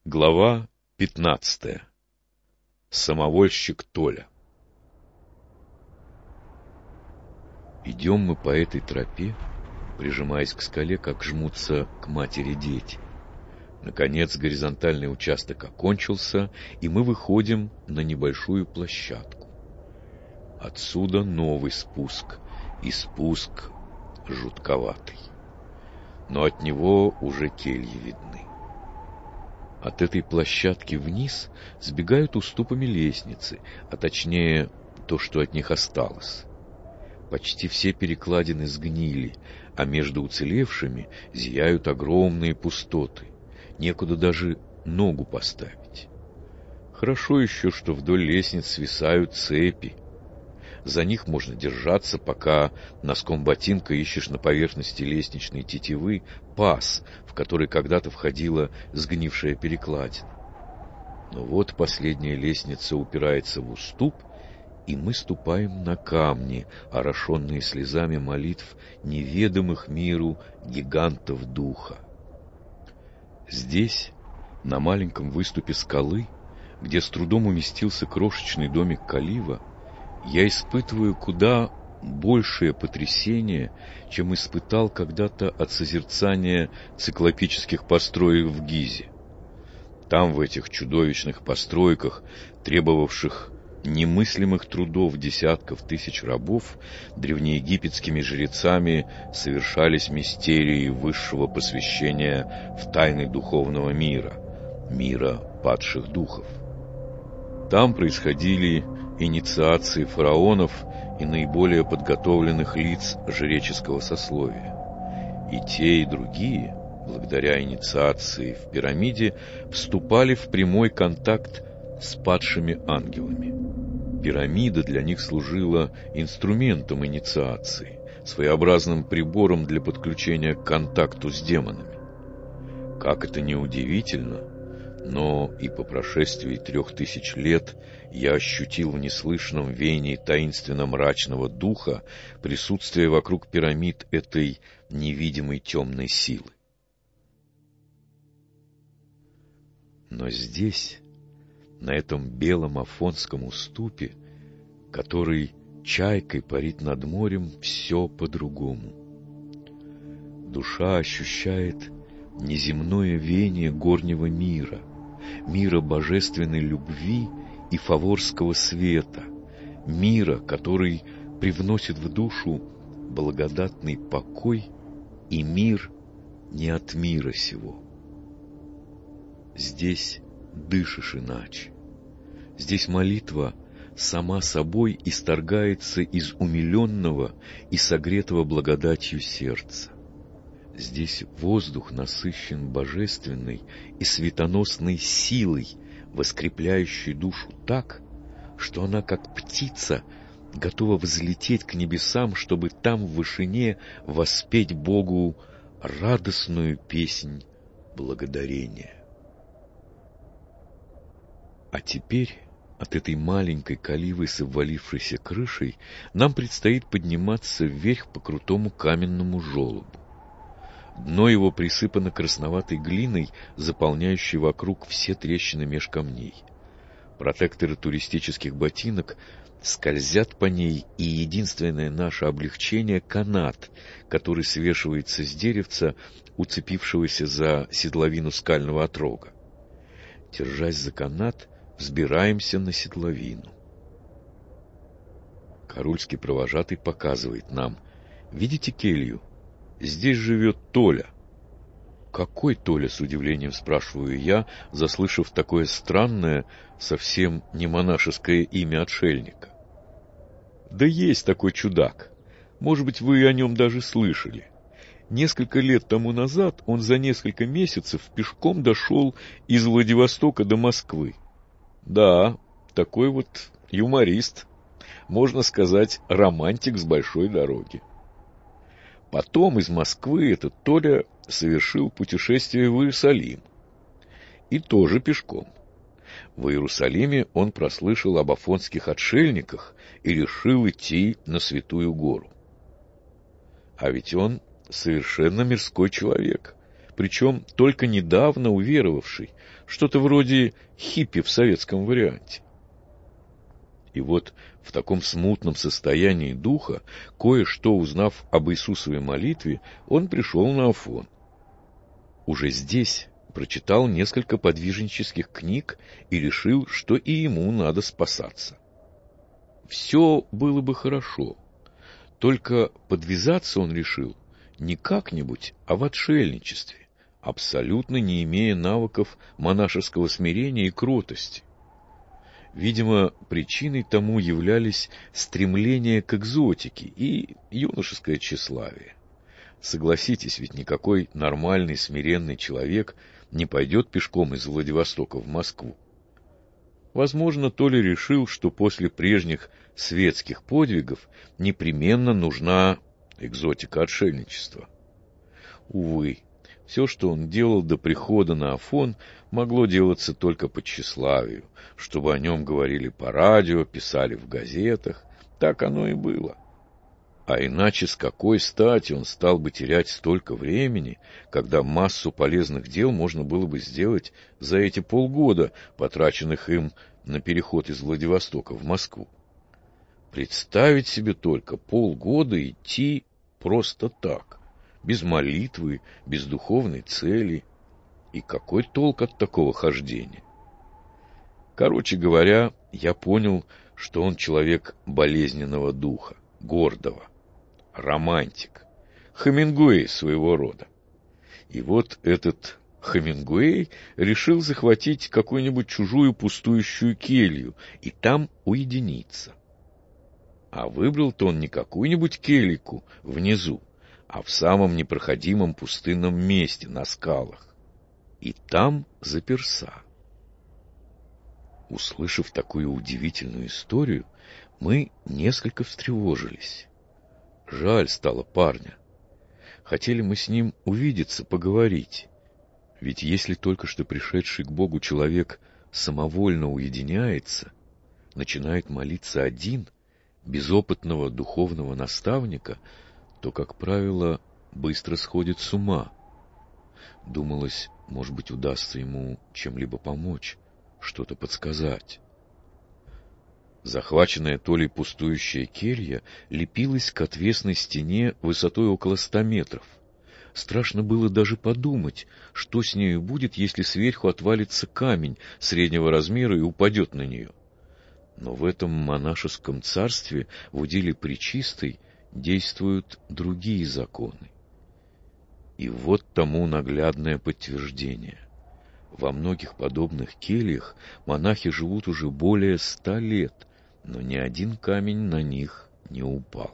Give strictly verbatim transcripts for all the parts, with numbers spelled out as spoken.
Глава пятнадцатая. Самовольщик Толя. Идем мы по этой тропе, прижимаясь к скале, как жмутся к матери дети. Наконец горизонтальный участок окончился, и мы выходим на небольшую площадку. Отсюда новый спуск, и спуск жутковатый. Но от него уже кельи видны. От этой площадки вниз сбегают уступами лестницы, а точнее то, что от них осталось. Почти все перекладины сгнили, а между уцелевшими зияют огромные пустоты. Некуда даже ногу поставить. Хорошо еще, что вдоль лестниц свисают цепи. За них можно держаться, пока носком ботинка ищешь на поверхности лестничной тетивы паз, в который когда-то входила сгнившая перекладина. Но вот последняя лестница упирается в уступ, и мы ступаем на камни, орошенные слезами молитв неведомых миру гигантов духа. Здесь, на маленьком выступе скалы, где с трудом уместился крошечный домик Калива, я испытываю куда большее потрясение, чем испытал когда-то от созерцания циклопических построек в Гизе. Там, в этих чудовищных постройках, требовавших немыслимых трудов десятков тысяч рабов, древнеегипетскими жрецами совершались мистерии высшего посвящения в тайны духовного мира, мира падших духов. Там происходили инициации фараонов и наиболее подготовленных лиц жреческого сословия. И те, и другие, благодаря инициации в пирамиде, вступали в прямой контакт с падшими ангелами. Пирамида для них служила инструментом инициации, своеобразным прибором для подключения к контакту с демонами. Как это ни удивительно, но и по прошествии трех тысяч лет я ощутил в неслышном веянии таинственно-мрачного духа присутствие вокруг пирамид этой невидимой темной силы. Но здесь, на этом белом афонском уступе, который чайкой парит над морем, все по-другому. Душа ощущает неземное веяние горнего мира, мира божественной любви и фаворского света, мира, который привносит в душу благодатный покой и мир не от мира сего. Здесь дышишь иначе. Здесь молитва сама собой исторгается из умиленного и согретого благодатью сердца. Здесь воздух насыщен божественной и светоносной силой, воскрепляющей душу так, что она, как птица, готова взлететь к небесам, чтобы там в вышине воспеть Богу радостную песнь благодарения. А теперь от этой маленькой каливы с обвалившейся крышей нам предстоит подниматься вверх по крутому каменному желобу. Дно его присыпано красноватой глиной, заполняющей вокруг все трещины меж камней. Протекторы туристических ботинок скользят по ней, и единственное наше облегчение — канат, который свешивается с деревца, уцепившегося за седловину скального отрога. Держась за канат, взбираемся на седловину. Карульский провожатый показывает нам: «Видите келью? Здесь живет Толя». «Какой Толя?» — с удивлением спрашиваю я, заслышав такое странное, совсем не монашеское имя отшельника. «Да есть такой чудак. Может быть, вы о нем даже слышали. Несколько лет тому назад он за несколько месяцев пешком дошел из Владивостока до Москвы. Да, такой вот юморист, можно сказать, романтик с большой дороги. Потом из Москвы этот Толя совершил путешествие в Иерусалим. И тоже пешком. В Иерусалиме он прослышал об афонских отшельниках и решил идти на Святую Гору. А ведь он совершенно мирской человек, причем только недавно уверовавший, что-то вроде хиппи в советском варианте. И вот в таком смутном состоянии духа, кое-что узнав об Иисусовой молитве, он пришел на Афон. Уже здесь прочитал несколько подвижнических книг и решил, что и ему надо спасаться. Все было бы хорошо, только подвязаться он решил не как-нибудь, а в отшельничестве, абсолютно не имея навыков монашеского смирения и кротости. Видимо, причиной тому являлись стремление к экзотике и юношеское тщеславие. Согласитесь, ведь никакой нормальный смиренный человек не пойдет пешком из Владивостока в Москву. Возможно, Толя решил, что после прежних светских подвигов непременно нужна экзотика отшельничества. Увы, все, что он делал до прихода на Афон, могло делаться только по тщеславию, чтобы о нем говорили по радио, писали в газетах. Так оно и было. А иначе с какой стати он стал бы терять столько времени, когда массу полезных дел можно было бы сделать за эти полгода, потраченных им на переход из Владивостока в Москву? Представить себе только полгода идти просто так, без молитвы, без духовной цели. И какой толк от такого хождения? Короче говоря, я понял, что он человек болезненного духа, гордого. Романтик, Хемингуэй своего рода. И вот этот Хемингуэй решил захватить какую-нибудь чужую пустующую келью и там уединиться. А выбрал-то он не какую-нибудь кельку внизу, а в самом непроходимом пустынном месте на скалах. И там заперся. Услышав такую удивительную историю, мы несколько встревожились. Жаль стало парня. Хотели мы с ним увидеться, поговорить. Ведь если только что пришедший к Богу человек самовольно уединяется, начинает молиться один, без опытного духовного наставника, то, как правило, быстро сходит с ума. Думалось, может быть, удастся ему чем-либо помочь, что-то подсказать. Захваченная Толей пустующая келья лепилась к отвесной стене высотой около ста метров. Страшно было даже подумать, что с нею будет, если сверху отвалится камень среднего размера и упадет на нее. Но в этом монашеском царстве, в уделе Пречистой, действуют другие законы. И вот тому наглядное подтверждение. Во многих подобных кельях монахи живут уже более ста лет, но ни один камень на них не упал.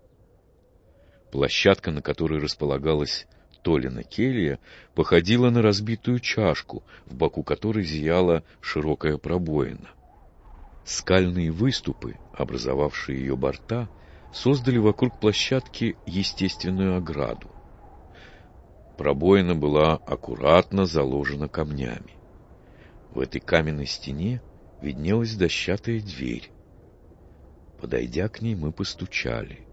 Площадка, на которой располагалась Толина келья, походила на разбитую чашку, в боку которой зияла широкая пробоина. Скальные выступы, образовавшие ее борта, создали вокруг площадки естественную ограду. Пробоина была аккуратно заложена камнями. В этой каменной стене виднелась дощатая дверь. Подойдя к ней, мы постучали.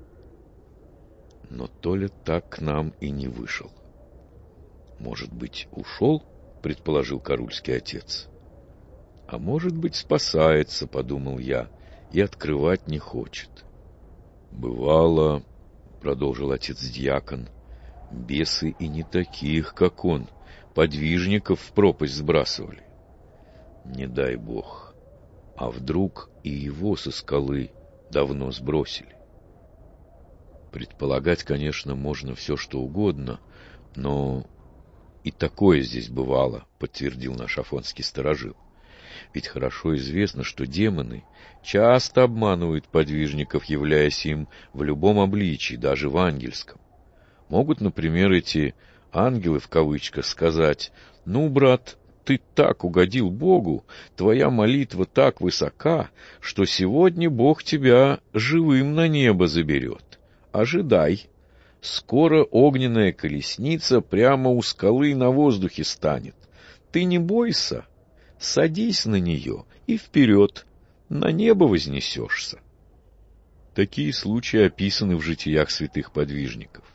Но Толя так к нам и не вышел. «Может быть, ушел?» — предположил карульский отец. «А может быть, спасается», — подумал я, — «и открывать не хочет». «Бывало», — продолжил отец-дьякон, — «бесы и не таких, как он, подвижников в пропасть сбрасывали. Не дай бог, а вдруг и его со скалы давно сбросили». Предполагать, конечно, можно все, что угодно, но и такое здесь бывало, подтвердил наш афонский сторожил. Ведь хорошо известно, что демоны часто обманывают подвижников, являясь им в любом обличии, даже в ангельском. Могут, например, эти «ангелы» в кавычках сказать: «Ну, брат, ты так угодил Богу, твоя молитва так высока, что сегодня Бог тебя живым на небо заберет. Ожидай, скоро огненная колесница прямо у скалы на воздухе станет. Ты не бойся, садись на нее и вперед, на небо вознесешься». Такие случаи описаны в житиях святых подвижников.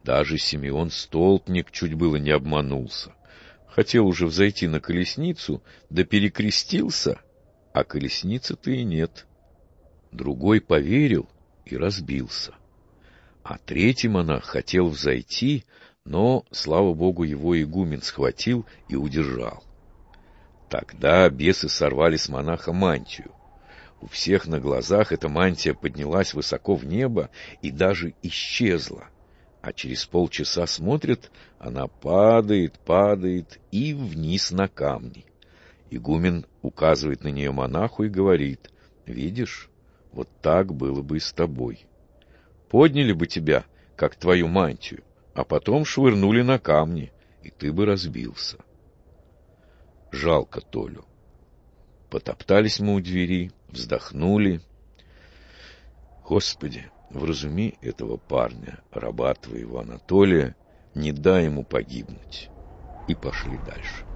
Даже Симеон Столпник чуть было не обманулся. Хотел уже взойти на колесницу, да перекрестился, а колесницы-то и нет. Другой поверил и разбился. А третий монах хотел взойти, но, слава богу, его игумен схватил и удержал. Тогда бесы сорвали с монаха мантию. У всех на глазах эта мантия поднялась высоко в небо и даже исчезла. А через полчаса смотрят, она падает, падает и вниз на камни. Игумен указывает на нее монаху и говорит: «Видишь, вот так было бы и с тобой. Подняли бы тебя, как твою мантию, а потом швырнули на камни, и ты бы разбился». Жалко Толю. Потоптались мы у двери, вздохнули. Господи, вразуми этого парня, раба твоего Анатолия, не дай ему погибнуть. И пошли дальше.